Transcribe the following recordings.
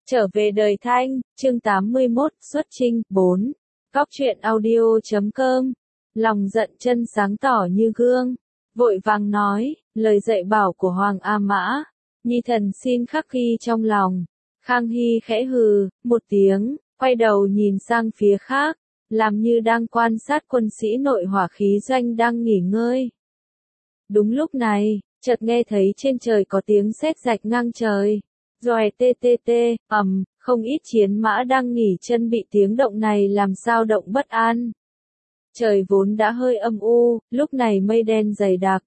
Trở về đời Thanh, chương 81, xuất chinh, 4. Góc truyện audio.com. Lòng giận chân sáng tỏ như gương. Vội vàng nói, lời dạy bảo của Hoàng A Mã. Nhi thần xin khắc ghi trong lòng. Khang Hy khẽ hừ, một tiếng, quay đầu nhìn sang phía khác, làm như đang quan sát quân sĩ nội hỏa khí doanh đang nghỉ ngơi. Đúng lúc này, chợt nghe thấy trên trời có tiếng sét rạch ngang trời. Rồi không ít chiến mã đang nghỉ chân bị tiếng động này làm sao động bất an. Trời vốn đã hơi âm u, lúc này mây đen dày đặc.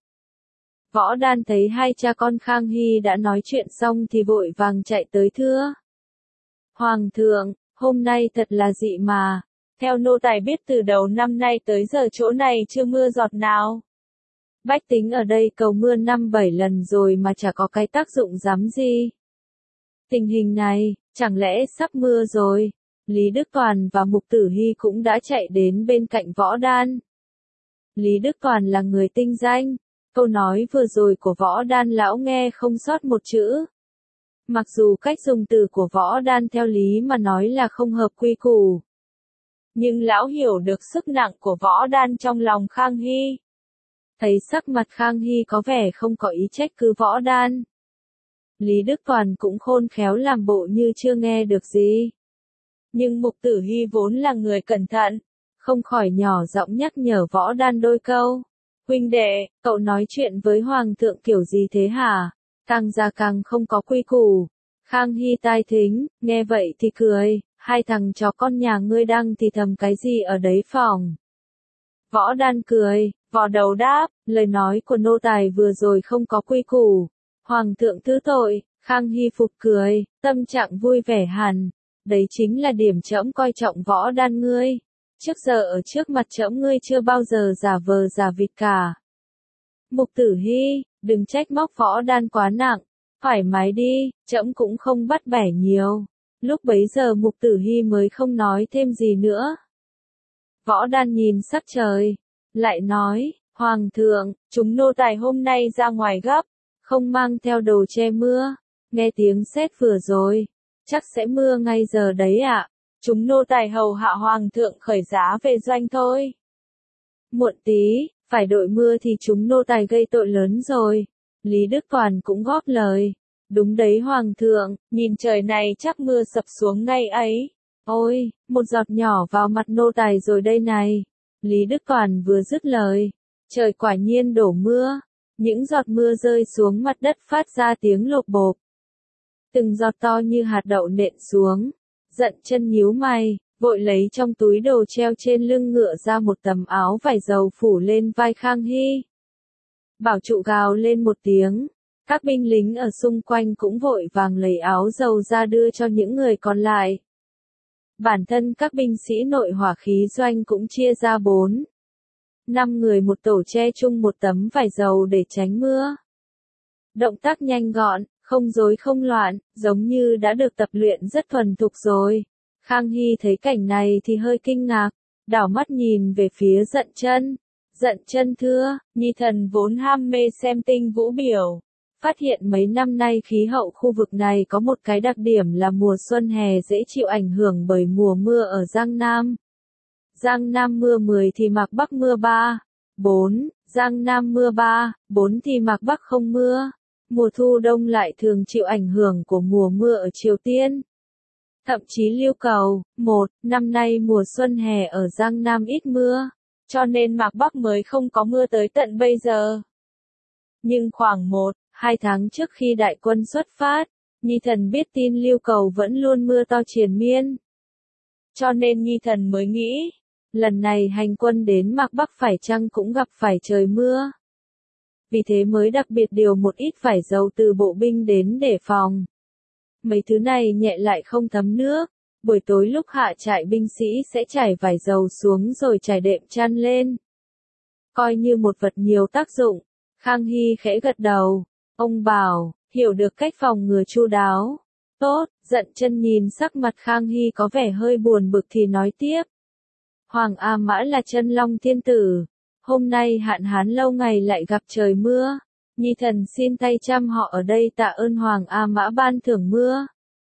Võ Đan thấy hai cha con Khang Hy đã nói chuyện xong thì vội vàng chạy tới thưa. Hoàng thượng, hôm nay thật là dị mà. Theo nô tài biết từ đầu năm nay tới giờ chỗ này chưa mưa giọt nào. Bách tính ở đây cầu mưa 5-7 lần rồi mà chả có cái tác dụng dám gì. Tình hình này, chẳng lẽ sắp mưa rồi? Lý Đức Toàn và Mục Tử Hy cũng đã chạy đến bên cạnh Võ Đan. Lý Đức Toàn là người tinh danh. Câu nói vừa rồi của Võ Đan lão nghe không sót một chữ. Mặc dù cách dùng từ của Võ Đan theo lý mà nói là không hợp quy củ. Nhưng lão hiểu được sức nặng của Võ Đan trong lòng Khang Hy. Thấy sắc mặt Khang Hy có vẻ không có ý trách cứ Võ Đan. Lý Đức Toàn cũng khôn khéo làm bộ như chưa nghe được gì. Nhưng Mục Tử Hy vốn là người cẩn thận, không khỏi nhỏ giọng nhắc nhở Võ Đan đôi câu. Huynh đệ, cậu nói chuyện với Hoàng thượng kiểu gì thế hả? Càng già càng không có quy củ. Khang Hy tai thính, nghe vậy thì cười, hai thằng chó con nhà ngươi đang thì thầm cái gì ở đấy phòng. Võ Đan cười, vò đầu đáp, lời nói của nô tài vừa rồi không có quy củ. Hoàng thượng thứ tội, Khang Hy phục cười, tâm trạng vui vẻ hẳn. Đấy chính là điểm trẫm coi trọng Võ Đan ngươi. Trước giờ ở trước mặt trẫm ngươi chưa bao giờ giả vờ giả vịt cả. Mục Tử Hy, đừng trách móc Võ Đan quá nặng, thoải mái đi, trẫm cũng không bắt bẻ nhiều. Lúc bấy giờ Mục Tử Hy mới không nói thêm gì nữa. Võ Đan nhìn sắc trời, lại nói, Hoàng thượng, chúng nô tài hôm nay ra ngoài gấp, không mang theo đồ che mưa, nghe tiếng sét vừa rồi, chắc sẽ mưa ngay giờ đấy ạ. Chúng nô tài hầu hạ Hoàng thượng khởi giá về doanh thôi. Muộn tí, phải đội mưa thì chúng nô tài gây tội lớn rồi. Lý Đức Toàn cũng góp lời. Đúng đấy Hoàng thượng, nhìn trời này chắc mưa sập xuống ngay ấy. Ôi, một giọt nhỏ vào mặt nô tài rồi đây này. Lý Đức Toàn vừa dứt lời, trời quả nhiên đổ mưa. Những giọt mưa rơi xuống mặt đất phát ra tiếng lộp bộp. Từng giọt to như hạt đậu nện xuống. Giận chân nhíu mày, vội lấy trong túi đồ treo trên lưng ngựa ra một tấm áo vải dầu phủ lên vai Khang Hy. Bảo trụ gào lên một tiếng. Các binh lính ở xung quanh cũng vội vàng lấy áo dầu ra đưa cho những người còn lại. Bản thân các binh sĩ nội hỏa khí doanh cũng chia ra 4-5 người một tổ che chung một tấm vải dầu để tránh mưa. Động tác nhanh gọn, không rối không loạn, giống như đã được tập luyện rất thuần thục rồi. Khang Hy thấy cảnh này thì hơi kinh ngạc, đảo mắt nhìn về phía Dận Chân. Dận Chân thưa, nhi thần vốn ham mê xem tinh vũ biểu. Phát hiện mấy năm nay khí hậu khu vực này có một cái đặc điểm là mùa xuân hè dễ chịu ảnh hưởng bởi mùa mưa ở Giang Nam. Giang Nam mưa 10 thì Mạc Bắc mưa 3-4, Giang Nam mưa 3-4 thì Mạc Bắc không mưa. Mùa thu đông lại thường chịu ảnh hưởng của mùa mưa ở Triều Tiên. Thậm chí Lưu Cầu, năm nay mùa xuân hè ở Giang Nam ít mưa, cho nên Mạc Bắc mới không có mưa tới tận bây giờ. Nhưng khoảng 1-2 tháng trước khi đại quân xuất phát, nhi thần biết tin Lưu Cầu vẫn luôn mưa to triền miên. Cho nên nhi thần mới nghĩ, lần này hành quân đến Mạc Bắc phải chăng cũng gặp phải trời mưa. Vì thế mới đặc biệt điều một ít vải dầu từ bộ binh đến để phòng. Mấy thứ này nhẹ lại không thấm nước. Buổi tối lúc hạ trại binh sĩ sẽ trải vải dầu xuống rồi trải đệm chăn lên. Coi như một vật nhiều tác dụng. Khang Hy khẽ gật đầu. Ông bảo, hiểu được cách phòng ngừa chu đáo. Tốt, Dận Chân nhìn sắc mặt Khang Hy có vẻ hơi buồn bực thì nói tiếp. Hoàng A Mã là Chân Long thiên tử. Hôm nay hạn hán lâu ngày lại gặp trời mưa. Nhi thần xin tay trăm họ ở đây tạ ơn Hoàng A Mã ban thưởng mưa.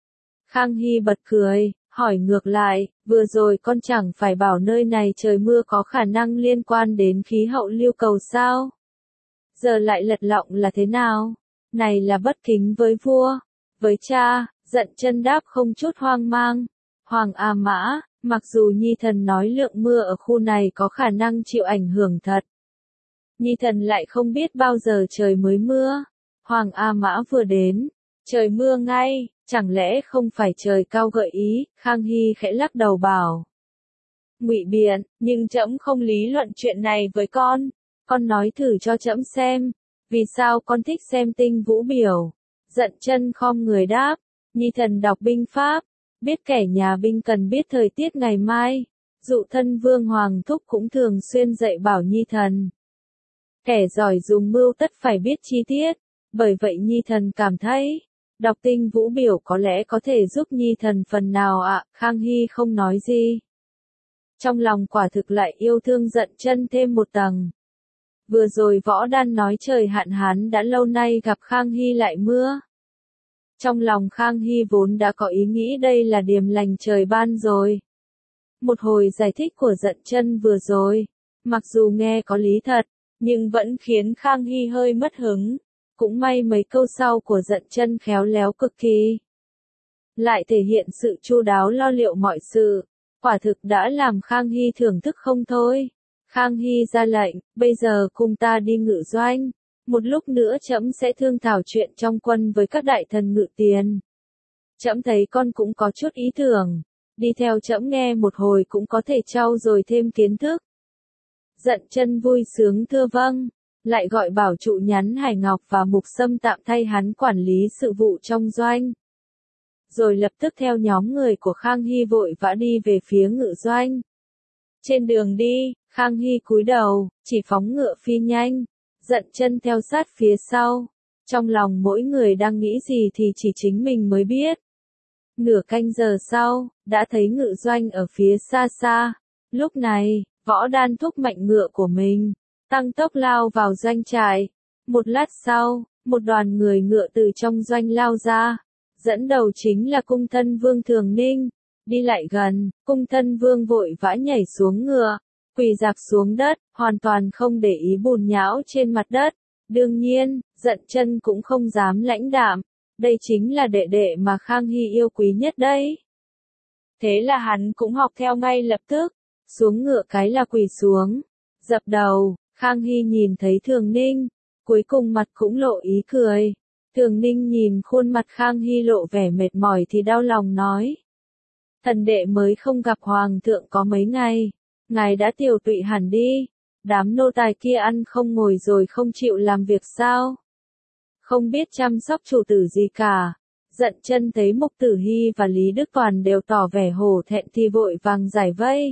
Khang Hy bật cười, hỏi ngược lại, vừa rồi con chẳng phải bảo nơi này trời mưa có khả năng liên quan đến khí hậu lưu cầu sao? Giờ lại lật lọng là thế nào? Này là bất kính với vua, với cha, Dận Chân đáp không chút hoang mang. Hoàng A Mã, mặc dù Nhi thần nói lượng mưa ở khu này có khả năng chịu ảnh hưởng thật, Nhi thần lại không biết bao giờ trời mới mưa. Hoàng A Mã vừa đến, trời mưa ngay, chẳng lẽ không phải trời cao gợi ý? Khang Hy khẽ lắc đầu bảo. Ngụy biện, nhưng trẫm không lý luận chuyện này với con nói thử cho trẫm xem, vì sao con thích xem tinh vũ biểu? Dận Chân khom người đáp, Nhi thần đọc binh pháp, biết kẻ nhà binh cần biết thời tiết ngày mai, dụ thân Vương Hoàng Thúc cũng thường xuyên dạy bảo Nhi thần. Kẻ giỏi dùng mưu tất phải biết chi tiết, bởi vậy Nhi thần cảm thấy, đọc tinh vũ biểu có lẽ có thể giúp Nhi thần phần nào ạ. Khang Hy không nói gì. Trong lòng quả thực lại yêu thương Dận Chân thêm một tầng. Vừa rồi Võ Đan nói trời hạn hán đã lâu nay gặp Khang Hy lại mưa. Trong lòng Khang Hy vốn đã có ý nghĩ đây là điềm lành trời ban rồi. Một hồi giải thích của Dận Chân vừa rồi, mặc dù nghe có lý thật, nhưng vẫn khiến Khang Hy hơi mất hứng. Cũng may mấy câu sau của Dận Chân khéo léo cực kỳ. Lại thể hiện sự chu đáo lo liệu mọi sự, quả thực đã làm Khang Hy thưởng thức không thôi. Khang Hy ra lệnh, bây giờ cùng ta đi ngự doanh, một lúc nữa trẫm sẽ thương thảo chuyện trong quân với các đại thần ngự tiền. Trẫm thấy con cũng có chút ý tưởng, đi theo trẫm nghe một hồi cũng có thể trau dồi thêm kiến thức. Dận Chân vui sướng thưa vâng, lại gọi bảo trụ nhắn Hải Ngọc và Mục Sâm tạm thay hắn quản lý sự vụ trong doanh. Rồi lập tức theo nhóm người của Khang Hy vội vã đi về phía ngự doanh. Trên đường đi, Khang Hy cúi đầu, chỉ phóng ngựa phi nhanh, Dận Chân theo sát phía sau. Trong lòng mỗi người đang nghĩ gì thì chỉ chính mình mới biết. Nửa canh giờ sau, đã thấy ngự doanh ở phía xa xa. Lúc này, Võ Đan thúc mạnh ngựa của mình, tăng tốc lao vào doanh trại. Một lát sau, một đoàn người ngựa từ trong doanh lao ra. Dẫn đầu chính là cung thân Vương Thường Ninh. Đi lại gần, cung thân Vương vội vã nhảy xuống ngựa, quỳ rạp xuống đất, hoàn toàn không để ý bùn nhão trên mặt đất. Đương nhiên, Dận Chân cũng không dám lãnh đạm, đây chính là đệ đệ mà Khang Hy yêu quý nhất đấy. Thế là hắn cũng học theo ngay lập tức, xuống ngựa cái là quỳ xuống, dập đầu. Khang Hy nhìn thấy Thường Ninh, cuối cùng mặt cũng lộ ý cười. Thường Ninh nhìn khuôn mặt Khang Hy lộ vẻ mệt mỏi thì đau lòng nói. Thần đệ mới không gặp Hoàng thượng có mấy ngày, ngài đã tiều tụy hẳn đi, đám nô tài kia ăn không ngồi rồi không chịu làm việc sao? Không biết chăm sóc chủ tử gì cả. Dận Chân thấy Mục Tử Hy và Lý Đức Toàn đều tỏ vẻ hổ thẹn thì vội vàng giải vây.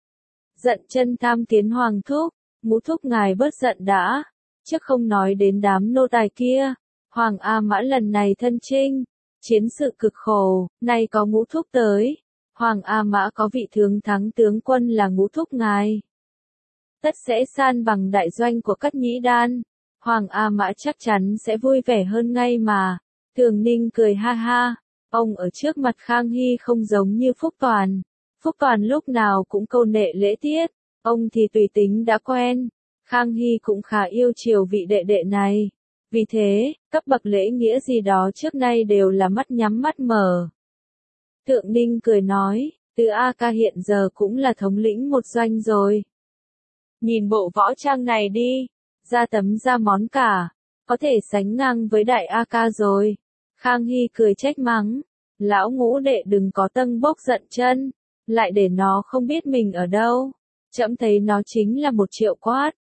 Dận Chân tham kiến Hoàng thúc, Ngũ thúc ngài bớt giận đã, chứ không nói đến đám nô tài kia. Hoàng A Mã lần này thân chinh, chiến sự cực khổ, nay có Ngũ thúc tới. Hoàng A Mã có vị tướng thắng tướng quân là Ngũ thúc ngài, tất sẽ san bằng đại doanh của Cắt Nhĩ Đan. Hoàng A Mã chắc chắn sẽ vui vẻ hơn ngay mà. Thường Ninh cười ha ha, ông ở trước mặt Khang Hy không giống như Phúc Toàn. Phúc Toàn lúc nào cũng câu nệ lễ tiết, ông thì tùy tính đã quen. Khang Hy cũng khá yêu chiều vị đệ đệ này. Vì thế, cấp bậc lễ nghĩa gì đó trước nay đều là mắt nhắm mắt mở. Thượng Ninh cười nói, Từ A Ca hiện giờ cũng là thống lĩnh một doanh rồi. Nhìn bộ võ trang này đi, ra tấm ra món cả, có thể sánh ngang với đại A Ca rồi. Khang Hy cười trách mắng, lão Ngũ đệ đừng có tâng bốc Dận Chân, lại để nó không biết mình ở đâu. Trẫm thấy nó chính là 1.000.000 quát.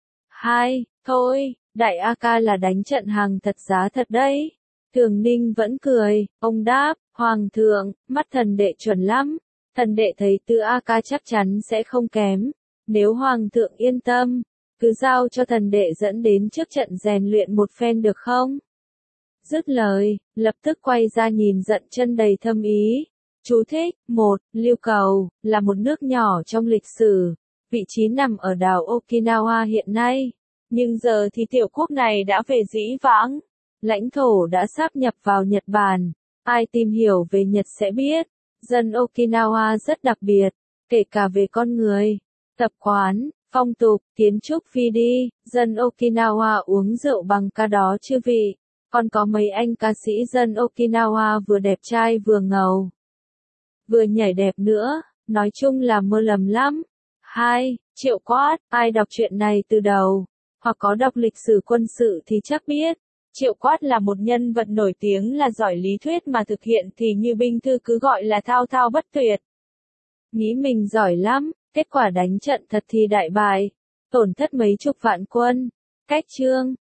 Thôi, đại A Ca là đánh trận hàng thật giá thật đấy. Thường Ninh vẫn cười, ông đáp, Hoàng thượng, mắt thần đệ chuẩn lắm, thần đệ thấy Từ A Ca chắc chắn sẽ không kém. Nếu Hoàng thượng yên tâm, cứ giao cho thần đệ dẫn đến trước trận rèn luyện một phen được không? Dứt lời, lập tức quay ra nhìn Dận Chân đầy thâm ý. Chú thích, 1. Lưu Cầu, là một nước nhỏ trong lịch sử, vị trí nằm ở đảo Okinawa hiện nay. Nhưng giờ thì tiểu quốc này đã về dĩ vãng, lãnh thổ đã sáp nhập vào Nhật Bản. Ai tìm hiểu về Nhật sẽ biết, dân Okinawa rất đặc biệt, kể cả về con người, tập quán, phong tục, kiến trúc phi đi, dân Okinawa uống rượu bằng cá đó chư vị. Còn có mấy anh ca sĩ dân Okinawa vừa đẹp trai vừa ngầu, vừa nhảy đẹp nữa, nói chung là mơ lầm lắm. 2. Triệu Quát, ai đọc truyện này từ đầu, hoặc có đọc lịch sử quân sự thì chắc biết. Triệu Quát là một nhân vật nổi tiếng là giỏi lý thuyết mà thực hiện thì như binh thư cứ gọi là thao thao bất tuyệt. Nghĩ mình giỏi lắm, kết quả đánh trận thật thì đại bại, tổn thất mấy chục vạn quân. Cách chương